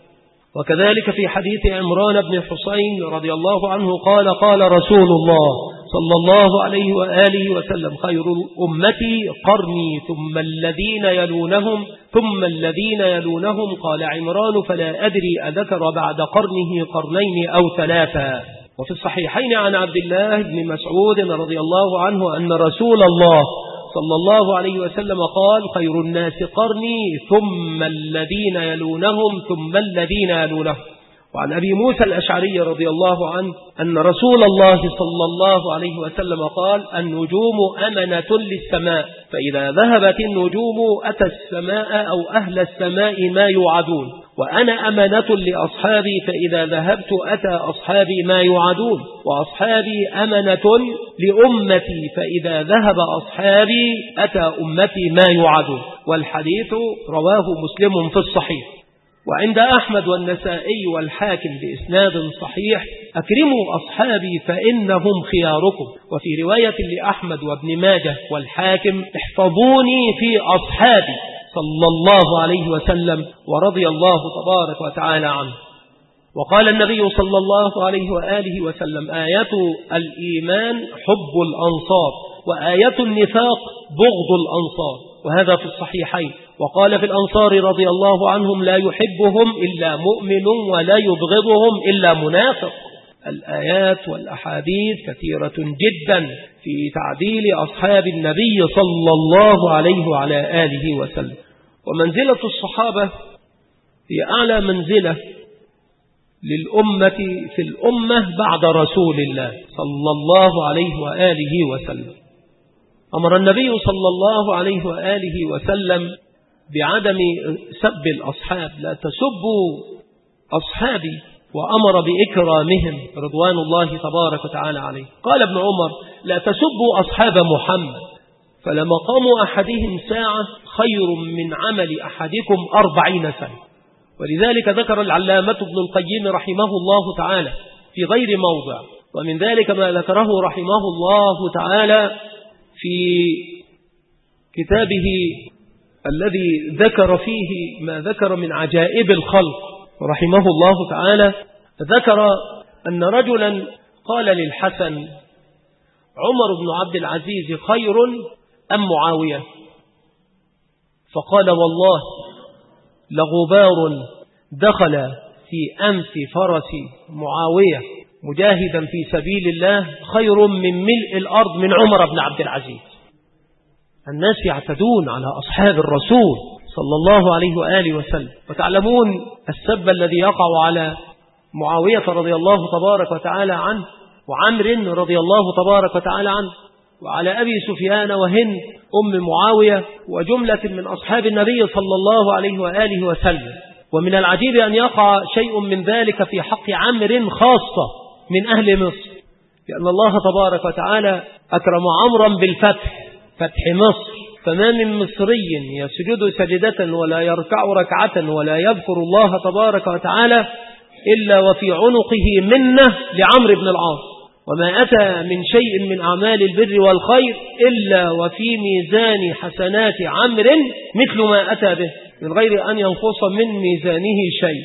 وكذلك في حديث عمران بن حسين رضي الله عنه قال: قال رسول الله صلى الله عليه وآله وسلم: خير أمتي قرني ثم الذين يلونهم ثم الذين يلونهم. قال عمران: فلا أدري أذكر بعد قرنه قرنين أو ثلاثا. وفي الصحيحين عن عبد الله بن مسعود رضي الله عنه أن رسول الله صلى الله عليه وسلم قال: خير الناس قرني ثم الذين يلونهم ثم الذين يلونهم. وعن أبي موسى الأشعري رضي الله عنه أن رسول الله صلى الله عليه وسلم قال: النجوم أمنة للسماء، فإذا ذهبت النجوم أتى السماء أو أهل السماء ما يوعدون، وأنا أمانة لأصحابي فإذا ذهبت أتى أصحابي ما يوعدون، وأصحابي أمانة لأمتي فإذا ذهب أصحابي أتى أمتي ما يوعدون. والحديث رواه مسلم في الصحيح. وعند أحمد والنسائي والحاكم بإسناد صحيح: أكرموا أصحابي فإنهم خياركم. وفي رواية لأحمد وابن ماجه والحاكم: احفظوني في أصحابي صلى الله عليه وسلم ورضي الله تبارك وتعالى عنه. وقال النبي صلى الله عليه وآله وسلم: آية الإيمان حب الأنصار، وآية النفاق بغض الأنصار، وهذا في الصحيحين. وقال في الأنصار رضي الله عنهم: لا يحبهم إلا مؤمن ولا يبغضهم إلا منافق. الآيات والأحاديث كثيرة جدا في تعديل أصحاب النبي صلى الله عليه وعلى آله وسلم. ومنزلة الصحابة هي أعلى منزلة للأمة في الأمة بعد رسول الله صلى الله عليه وآله وسلم. أمر النبي صلى الله عليه وآله وسلم بعدم سب الأصحاب: لا تسبوا أصحابي، وأمر بإكرامهم رضوان الله تبارك وتعالى عليه. قال ابن عمر: لا تسبوا أصحاب محمد، فلمقام أحدهم ساعة خير من عمل أحدكم 40 سنة. ولذلك ذكر العلامة ابن القيم رحمه الله تعالى في غير موضع، ومن ذلك ما ذكره رحمه الله تعالى في كتابه الذي ذكر فيه ما ذكر من عجائب الخلق رحمه الله تعالى. ذكر أن رجلا قال للحسن: عمر بن عبد العزيز خير أم معاوية؟ فقال: والله لغبار دخل في أنف فرس معاوية مجاهدا في سبيل الله خير من ملء الأرض من عمر بن عبد العزيز. الناس يعتدون على أصحاب الرسول صلى الله عليه وآله وسلم. وتعلمون السب الذي يقع على معاوية رضي الله تبارك وتعالى عنه، وعمر رضي الله تبارك وتعالى عنه، وعلى أبي سفيان وهند أم معاوية، وجملة من أصحاب النبي صلى الله عليه وآله وسلم. ومن العجيب أن يقع شيء من ذلك في حق عمر خاصة من أهل مصر، لأن الله تبارك وتعالى أكرم عمرا بالفتح، فتح مصر، فما من مصري يسجد سجدة ولا يركع ركعة ولا يذكر الله تبارك وتعالى إلا وفي عنقه منة لعمرو بن العاص، وما أتى من شيء من أعمال البر والخير إلا وفي ميزان حسنات عمرو مثل ما أتى به من غير أن ينقص من ميزانه شيء.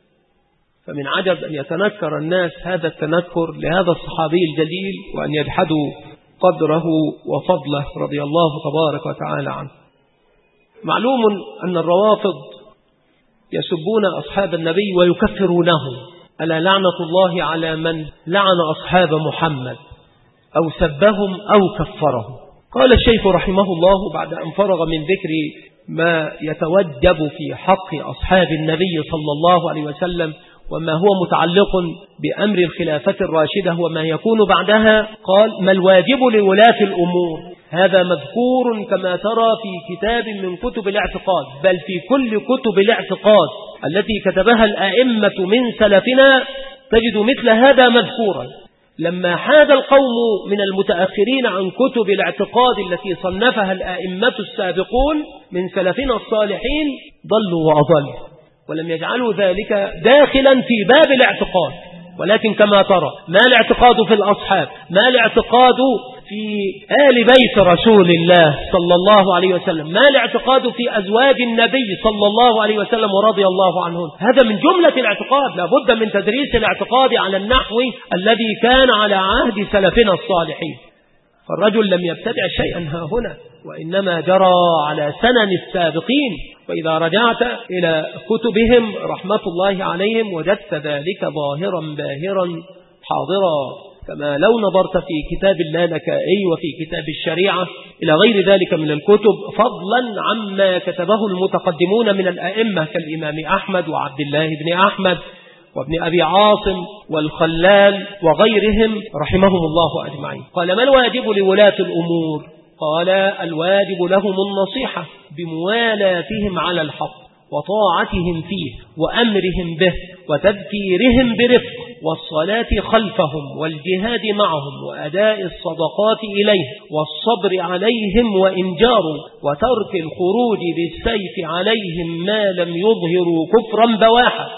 فمن عجب أن يتنكر الناس هذا التنكر لهذا الصحابي الجليل، وأن يجحدوا قدره وفضله رضي الله تبارك وتعالى عنه. معلوم أن الروافض يسبون أصحاب النبي ويكفرونهم. ألا لعنة الله على من لعن أصحاب محمد أو سبهم أو كفرهم. قال الشيخ رحمه الله بعد أن فرغ من ذكر ما يتوجب في حق أصحاب النبي صلى الله عليه وسلم وما هو متعلق بأمر الخلافة الراشدة وما يكون بعدها، قال: ما الواجب لولاة الأمور؟ هذا مذكور كما ترى في كتاب من كتب الاعتقاد، بل في كل كتب الاعتقاد التي كتبها الأئمة من سلفنا تجد مثل هذا مذكورا. لما حاد القوم من المتأخرين عن كتب الاعتقاد التي صنفها الأئمة السابقون من سلفنا الصالحين ضلوا وأضلوا، ولم يجعلوا ذلك داخلا في باب الاعتقاد. ولكن كما ترى ما الاعتقاد في الأصحاب، ما الاعتقاد في آل بيت رسول الله صلى الله عليه وسلم، ما الاعتقاد في أزواج النبي صلى الله عليه وسلم ورضي الله عنهم. هذا من جملة الاعتقاد. لا بد من تدريس الاعتقاد على النحو الذي كان على عهد سلفنا الصالحين. فالرجل لم يبتدع شيئا ها هنا، وإنما جرى على سنن السابقين. وإذا رجعت إلى كتبهم رحمة الله عليهم وجدت ذلك ظاهرا باهرا حاضرا، كما لو نظرت في كتاب اللالكائي وفي كتاب الشريعة إلى غير ذلك من الكتب، فضلا عما كتبه المتقدمون من الأئمة كالإمام أحمد وعبد الله بن أحمد وابن أبي عاصم والخلال وغيرهم رحمهم الله أجمعين. قال: ما الواجب لولاة الأمور؟ قال: الواجب لهم النصيحة بموالاتهم على الحق وطاعتهم فيه وأمرهم به وتذكيرهم برفق والصلاة خلفهم والجهاد معهم وأداء الصدقات إليه والصبر عليهم وإن جاروا وترك الخروج بالسيف عليهم ما لم يظهروا كفرا بواحا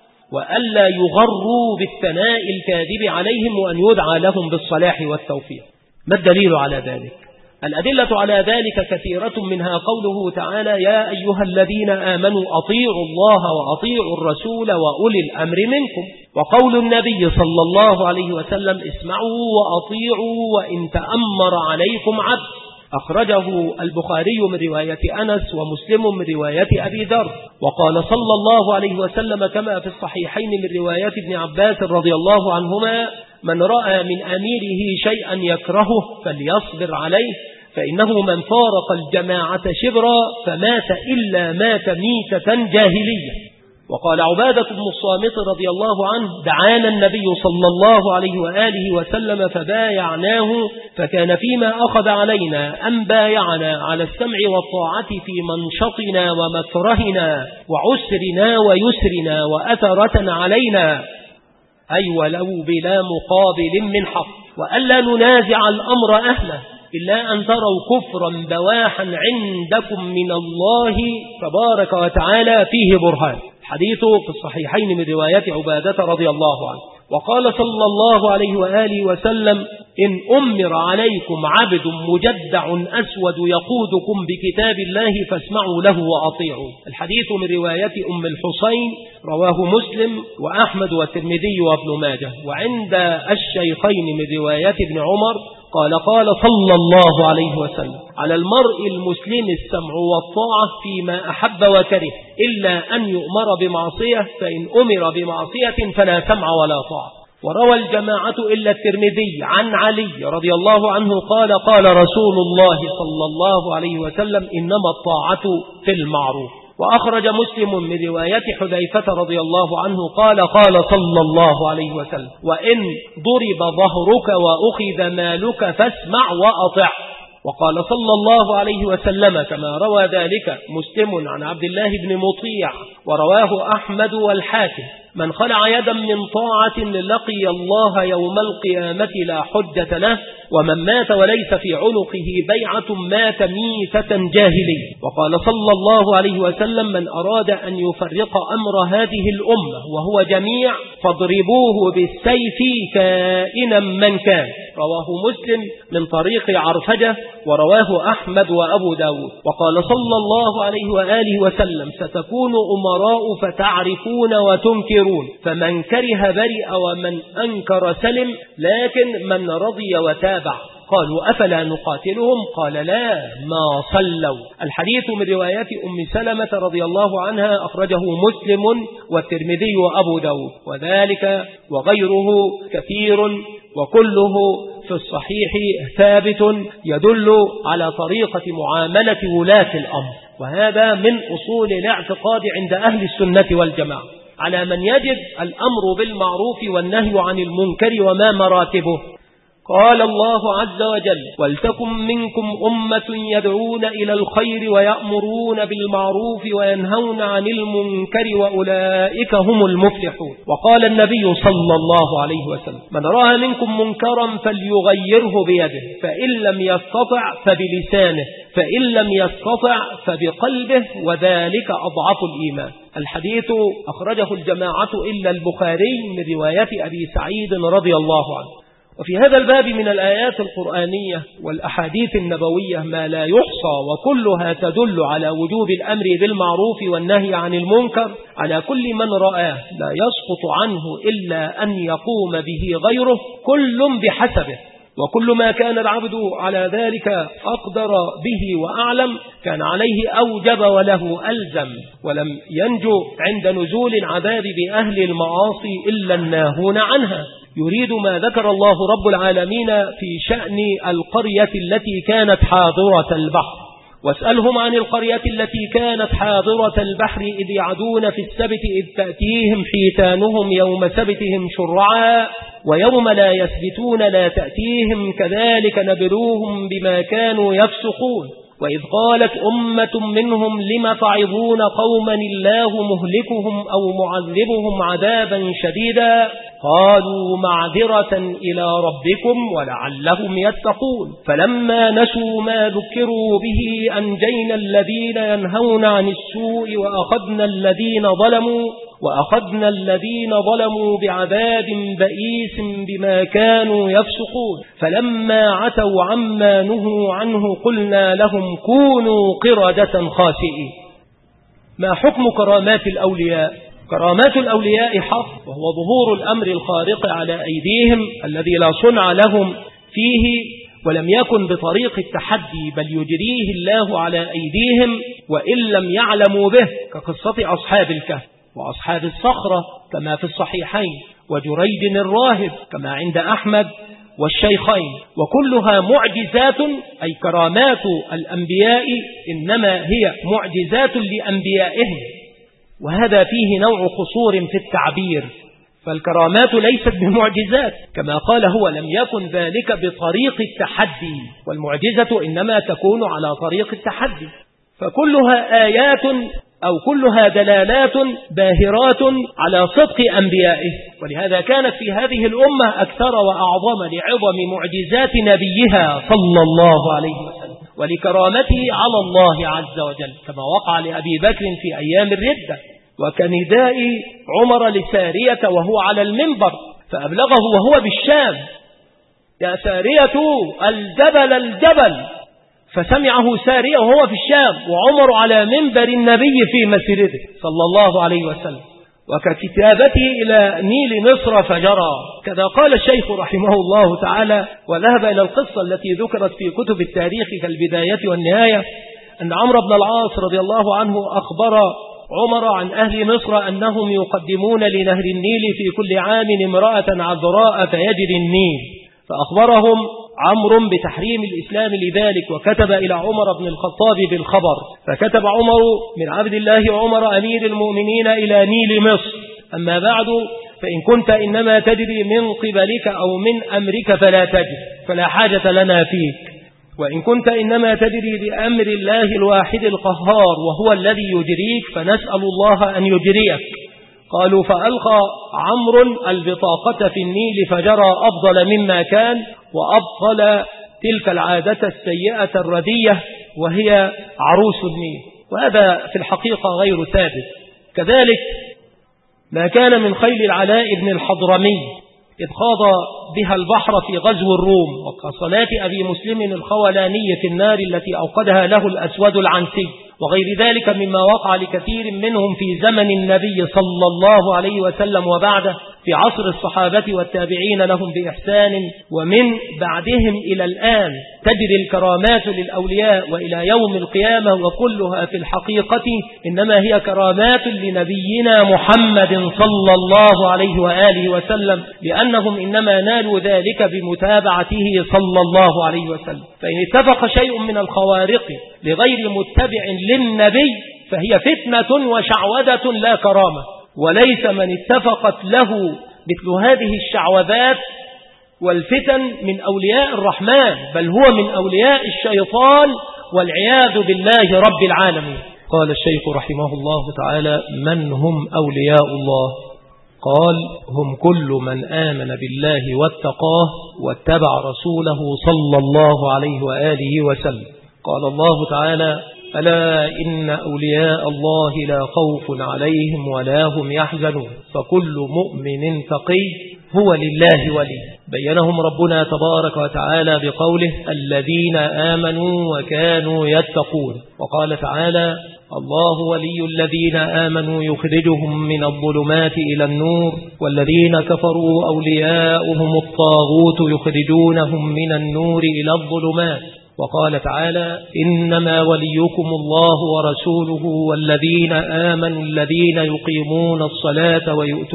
وألا يغروا بالثناء الكاذب عليهم وأن يدعى لهم بالصلاح والتوفيق. ما الدليل على ذلك؟ الأدلة على ذلك كثيرة، منها قوله تعالى: يا أيها الذين آمنوا أطيعوا الله وأطيعوا الرسول وأولي الأمر منكم، وقول النبي صلى الله عليه وسلم: اسمعوا وأطيعوا وإن تأمر عليكم عبد. أخرجه البخاري من رواية أنس ومسلم من رواية أبي ذر. وقال صلى الله عليه وسلم كما في الصحيحين من رواية ابن عباس رضي الله عنهما: من رأى من أميره شيئا يكرهه فليصبر عليه، فإنه من فارق الجماعة شبرا فمات إلا مات ميتة جاهلية. وقال عبادة بن الصامت رضي الله عنه: دعانا النبي صلى الله عليه وآله وسلم فبايعناه، فكان فيما أخذ علينا أن بايعنا على السمع والطاعة في منشطنا ومكرهنا وعسرنا ويسرنا وأثرة علينا، أي ولو بلا مقابل من حق، وألا ننازع الأمر أهله إلا أن تروا كفرا بواحا عندكم من الله تبارك وتعالى فيه برهان. حديث في الصحيحين من رواية عبادة رضي الله عنه. وقال صلى الله عليه وآله وسلم: إن أمر عليكم عبد مجدع أسود يقودكم بكتاب الله فاسمعوا له وأطيعوا. الحديث من رواية أم الحسين، رواه مسلم وأحمد والترمذي وابن ماجه. وعند الشيخين من رواية ابن عمر قال صلى الله عليه وسلم: على المرء المسلم السمع والطاعة فيما أحب وكره إلا أن يؤمر بمعصية، فإن أمر بمعصية فلا سمع ولا طاعة. وروى الجماعة إلا الترمذي عن علي رضي الله عنه قال رسول الله صلى الله عليه وسلم: إنما الطاعة في المعروف. وأخرج مسلم من رواية حذيفة رضي الله عنه قال صلى الله عليه وسلم: وإن ضرب ظهرك وأخذ مالك فاسمع وأطع. وقال صلى الله عليه وسلم كما روى ذلك مسلم عن عبد الله بن مطيع ورواه أحمد والحاكم: من خلع يدا من طاعة لقي الله يوم القيامة لا حجة له، ومن مات وليس في عنقه بيعة مات ميتة جاهلية. وقال صلى الله عليه وسلم: من أراد أن يفرق أمر هذه الأمة وهو جميع فاضربوه بالسيف كائنا من كان. رواه مسلم من طريق عرفجة ورواه أحمد وأبو داود. وقال صلى الله عليه وآله وسلم: ستكون أمراء فتعرفون وتنكرون، فمن كره برئ ومن أنكر سلم، لكن من رضي وتابع. قالوا: أفلا نقاتلهم؟ قال: لا، ما صلوا. الحديث من رواية أم سلمة رضي الله عنها، أخرجه مسلم والترمذي وأبو داود، وذلك وغيره كثير وكله في الصحيح ثابت يدل على طريقة معاملة ولاة الأمر. وهذا من أصول الاعتقاد عند أهل السنة والجماعة، على من يجب الأمر بالمعروف والنهي عن المنكر وما مراتبه. قال الله عز وجل: ولتكن منكم أمة يدعون إلى الخير ويأمرون بالمعروف وينهون عن المنكر وأولئك هم المفلحون. وقال النبي صلى الله عليه وسلم: من رأى منكم منكرا فليغيره بيده، فإن لم يستطع فبلسانه، فإن لم يستطع فبقلبه، وذلك أضعف الإيمان. الحديث أخرجه الجماعة إلا البخاري من رواية أبي سعيد رضي الله عنه. وفي هذا الباب من الآيات القرآنية والأحاديث النبوية ما لا يحصى، وكلها تدل على وجوب الأمر بالمعروف والنهي عن المنكر على كل من رآه، لا يسقط عنه إلا أن يقوم به غيره، كل بحسبه. وكل ما كان العبد على ذلك أقدر به وأعلم كان عليه أوجب وله ألزم، ولم ينجو عند نزول العذاب بأهل المعاصي إلا الناهون عنها. يريد ما ذكر الله رب العالمين في شأن القرية التي كانت حاضرة البحر. واسألهم عن القرية التي كانت حاضرة البحر إذ يعدون في السبت إذ تأتيهم حيتانهم يوم سبتهم شرعا ويوم لا يسبتون لا تأتيهم كذلك نبلوهم بما كانوا يفسقون. وإذ قالت أمة منهم لم تعظون قوما الله مهلكهم أو معذبهم عذابا شديدا قالوا معذرة إلى ربكم ولعلهم يتقون فلما نسوا ما ذكروا به أنجينا الذين ينهون عن السوء وأخذنا الذين ظلموا بعذاب بئيس بما كانوا يفسقون فلما عتوا عما نهوا عنه قلنا لهم كونوا قردة خاسئين. ما حكم كرامات الأولياء؟ كرامات الأولياء حق، وهو ظهور الأمر الخارق على أيديهم الذي لا صنع لهم فيه ولم يكن بطريق التحدي بل يجريه الله على أيديهم وإن لم يعلموا به، كقصة أصحاب الكهف وأصحاب الصخرة كما في الصحيحين، وجريد الراهب كما عند أحمد والشيخين، وكلها معجزات أي كرامات الأنبياء إنما هي معجزات لأنبيائهم، وهذا فيه نوع قصور في التعبير، فالكرامات ليست بمعجزات كما قال هو لم يكن ذلك بطريق التحدي، والمعجزة إنما تكون على طريق التحدي، فكلها آيات أو كلها دلالات باهرات على صدق أنبيائه، ولهذا كانت في هذه الأمة أكثر وأعظم لعظم معجزات نبيها صلى الله عليه وسلم ولكرامته على الله عز وجل، كما وقع لأبي بكر في أيام الردة، وكنداء عمر لسارية وهو على المنبر فأبلغه وهو بالشام يا سارية الجبل، فسمعه سارية وهو في الشام وعمر على منبر النبي في مسيرته صلى الله عليه وسلم، وككتابته إلى نيل مصر فجرى. كذا قال الشيخ رحمه الله تعالى، وذهب إلى القصة التي ذكرت في كتب التاريخ كالبداية والنهاية، أن عمرو بن العاص رضي الله عنه أخبر عمر عن أهل مصر أنهم يقدمون لنهر النيل في كل عام امرأة عذراء فيجري النيل، فأخبرهم عمرو بتحريم الإسلام لذلك، وكتب إلى عمر بن الخطاب بالخبر، فكتب عمر من عبد الله عمر أمير المؤمنين إلى نيل مصر: أما بعد فإن كنت إنما تجري من قبلك أو من أمرك فلا تجري، فلا حاجة لنا فيك، وإن كنت إنما تجري بأمر الله الواحد القهار وهو الذي يجريك فنسأل الله أن يجريك. قالوا فألقى عمرو البطاقة في النيل فجرى أفضل مما كان، وأبطل تلك العادة السيئة الردية وهي عروس النيل، وهذا في الحقيقة غير ثابت. كذلك ما كان من خيل العلاء بن الحضرمي إذ خاض بها البحر في غزو الروم، وكصلاة أبي مسلم الخولاني في النار التي أوقدها له الأسود العنسي، وغير ذلك مما وقع لكثير منهم في زمن النبي صلى الله عليه وسلم وبعده في عصر الصحابة والتابعين لهم بإحسان ومن بعدهم إلى الآن، تجري الكرامات للأولياء وإلى يوم القيامة، وكلها في الحقيقة إنما هي كرامات لنبينا محمد صلى الله عليه وآله وسلم، لأنهم إنما نالوا ذلك بمتابعته صلى الله عليه وسلم. فإن اتفق شيء من الخوارق لغير متبع للنبي فهي فتنة وشعوذة لا كرامة، وليس من اتفقت له مثل هذه الشعوذات والفتن من أولياء الرحمن، بل هو من أولياء الشيطان والعياذ بالله رب العالمين. قال الشيخ رحمه الله تعالى: من هم أولياء الله؟ قال: هم كل من آمن بالله واتقاه واتبع رسوله صلى الله عليه وآله وسلم. قال الله تعالى: ألا إن أولياء الله لا خوف عليهم ولا هم يحزنون، فكل مؤمن تقي هو لله ولي. بينهم ربنا تبارك وتعالى بقوله: الذين آمنوا وكانوا يتقون. وقال تعالى: الله ولي الذين آمنوا يخرجهم من الظلمات إلى النور، والذين كفروا أولياؤهم الطاغوت يخرجونهم من النور إلى الظلمات. وقال تعالى: إنما وليكم الله ورسوله والذين آمنوا الذين يقيمون الصلاة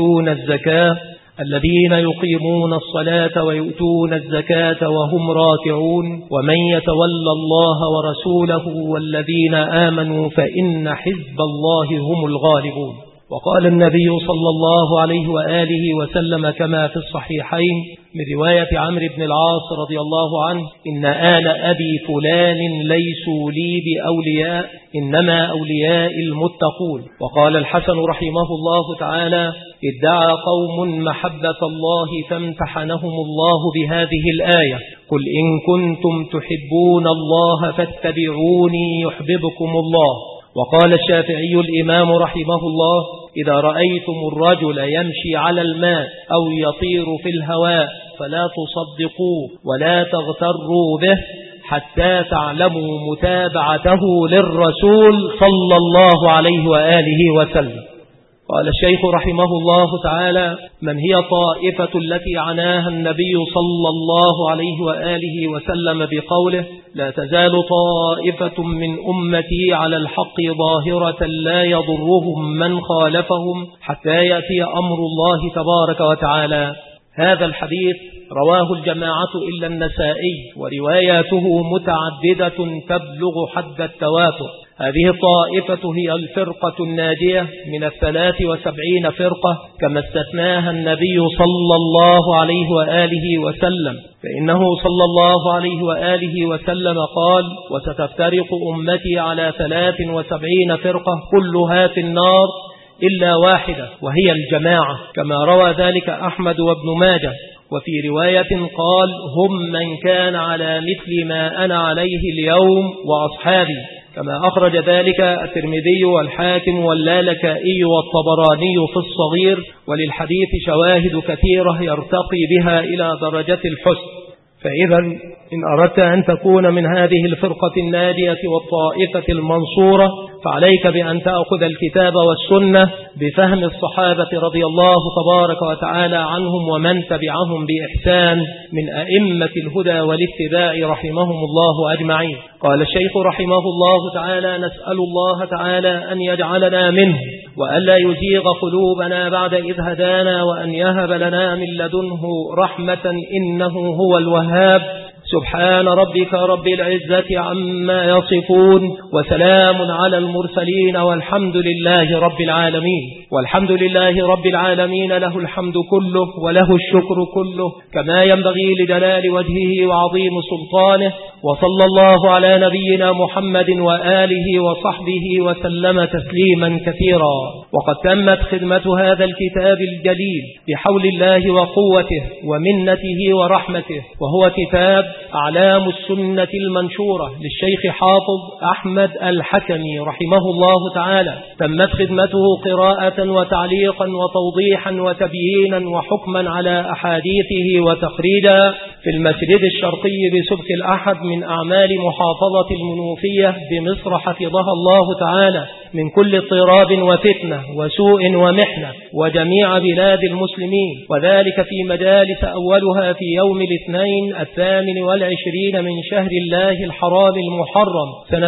ويؤتون الزكاة وهم راكعون، ومن يتولى الله ورسوله والذين آمنوا فإن حزب الله هم الغالبون. وقال النبي صلى الله عليه وآله وسلم كما في الصحيحين من رواية عمرو بن العاص رضي الله عنه: إن آل أبي فلان ليسوا لي بأولياء، إنما أولياء المتقون. وقال الحسن رحمه الله تعالى: ادعى قوم محبة الله فامتحنهم الله بهذه الآية: قل إن كنتم تحبون الله فاتبعوني يحببكم الله. وقال الشافعي الإمام رحمه الله: إذا رأيتم الرجل يمشي على الماء أو يطير في الهواء فلا تصدقوه ولا تغتروا به حتى تعلموا متابعته للرسول صلى الله عليه وآله وسلم. قال الشيخ رحمه الله تعالى: من هي طائفة التي عناها النبي صلى الله عليه وآله وسلم بقوله: لا تزال طائفة من أمتي على الحق ظاهرة لا يضرهم من خالفهم حتى يأتي أمر الله تبارك وتعالى. هذا الحديث رواه الجماعة إلا النسائي، ورواياته متعددة تبلغ حد التواتر. هذه الطائفة هي الفرقة الناجية من 73 فرقة كما استثناها النبي صلى الله عليه وآله وسلم، فإنه صلى الله عليه وآله وسلم قال: وستفترق أمتي على 73 فرقة كلها في النار إلا واحدة وهي الجماعة، كما روى ذلك أحمد وابن ماجه. وفي رواية قال: هم من كان على مثل ما أنا عليه اليوم وأصحابي، كما أخرج ذلك الترمذي والحاكم واللالكائي والطبراني في الصغير، وللحديث شواهد كثيرة يرتقي بها إلى درجة الحسن. فإذا إن أردت أن تكون من هذه الفرقة الناجية والطائفة المنصورة فعليك بأن تأخذ الكتاب والسنة بفهم الصحابة رضي الله تبارك وتعالى عنهم ومن تبعهم بإحسان من أئمة الهدى والاتباع رحمهم الله أجمعين. قال الشيخ رحمه الله تعالى: نسأل الله تعالى أن يجعلنا منه وألا يزيغ قلوبنا بعد إذ هدانا وأن يهب لنا من لدنه رحمة إنه هو الوهاب. سبحان ربك رب العزة عما يصفون وسلام على المرسلين والحمد لله رب العالمين. والحمد لله رب العالمين له الحمد كله وله الشكر كله كما ينبغي لجلال وجهه وعظيم سلطانه. وصلى الله على نبينا محمد وآله وصحبه وسلم تسليما كثيرا. وقد تمت خدمة هذا الكتاب الجليل بحول الله وقوته ومنته ورحمته، وهو كتاب أعلام السنة المنشورة للشيخ حافظ أحمد الحكمي رحمه الله تعالى. تمت خدمته قراءة وتعليقا وتوضيحا وتبيينا وحكما على أحاديثه وتخريجا في المسجد الشرقي بسبك الأحد من أعمال محافظة المنوفية بمصر حفظها الله تعالى من كل اضطراب وفتنة وسوء ومحنة وجميع بلاد المسلمين، وذلك في مجالس أولها في يوم الاثنين 28 من شهر الله الحرام المحرم سنة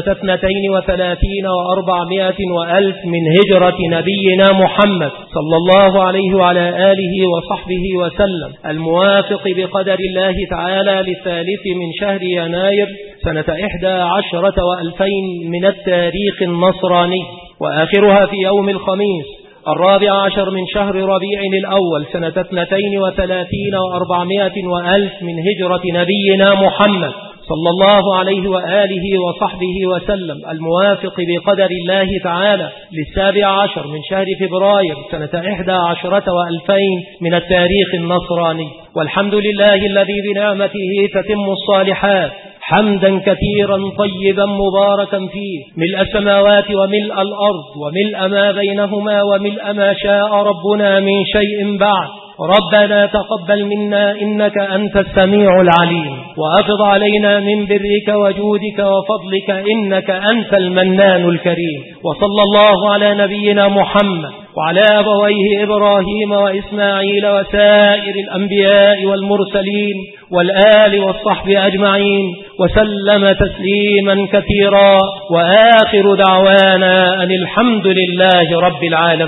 32 و400 وألف من هجرة نبينا محمد صلى الله عليه وعلى آله وصحبه وسلم، الموافق بقدر الله تعالى للثالث من شهر يناير سنة 11 و2000 من التاريخ النصراني، وآخرها في يوم الخميس 14 من شهر ربيع الأول سنة 32 و400 وألف من هجرة نبينا محمد صلى الله عليه وآله وصحبه وسلم، الموافق بقدر الله تعالى ل17 من شهر فبراير سنة 11 و2000 من التاريخ النصراني. والحمد لله الذي بنعمته تتم الصالحات، حمدا كثيرا طيبا مباركا فيه، ملء السماوات وملء الأرض وملء ما بينهما وملء ما شاء ربنا من شيء بعد. ربنا تقبل منا إنك أنت السميع العليم، وأفض علينا من برك وجودك وفضلك إنك أنت المنان الكريم. وصلى الله على نبينا محمد وعلى أبويه إبراهيم وإسماعيل وسائر الأنبياء والمرسلين والآل والصحب أجمعين وسلم تسليما كثيرا، وآخر دعوانا أن الحمد لله رب العالمين.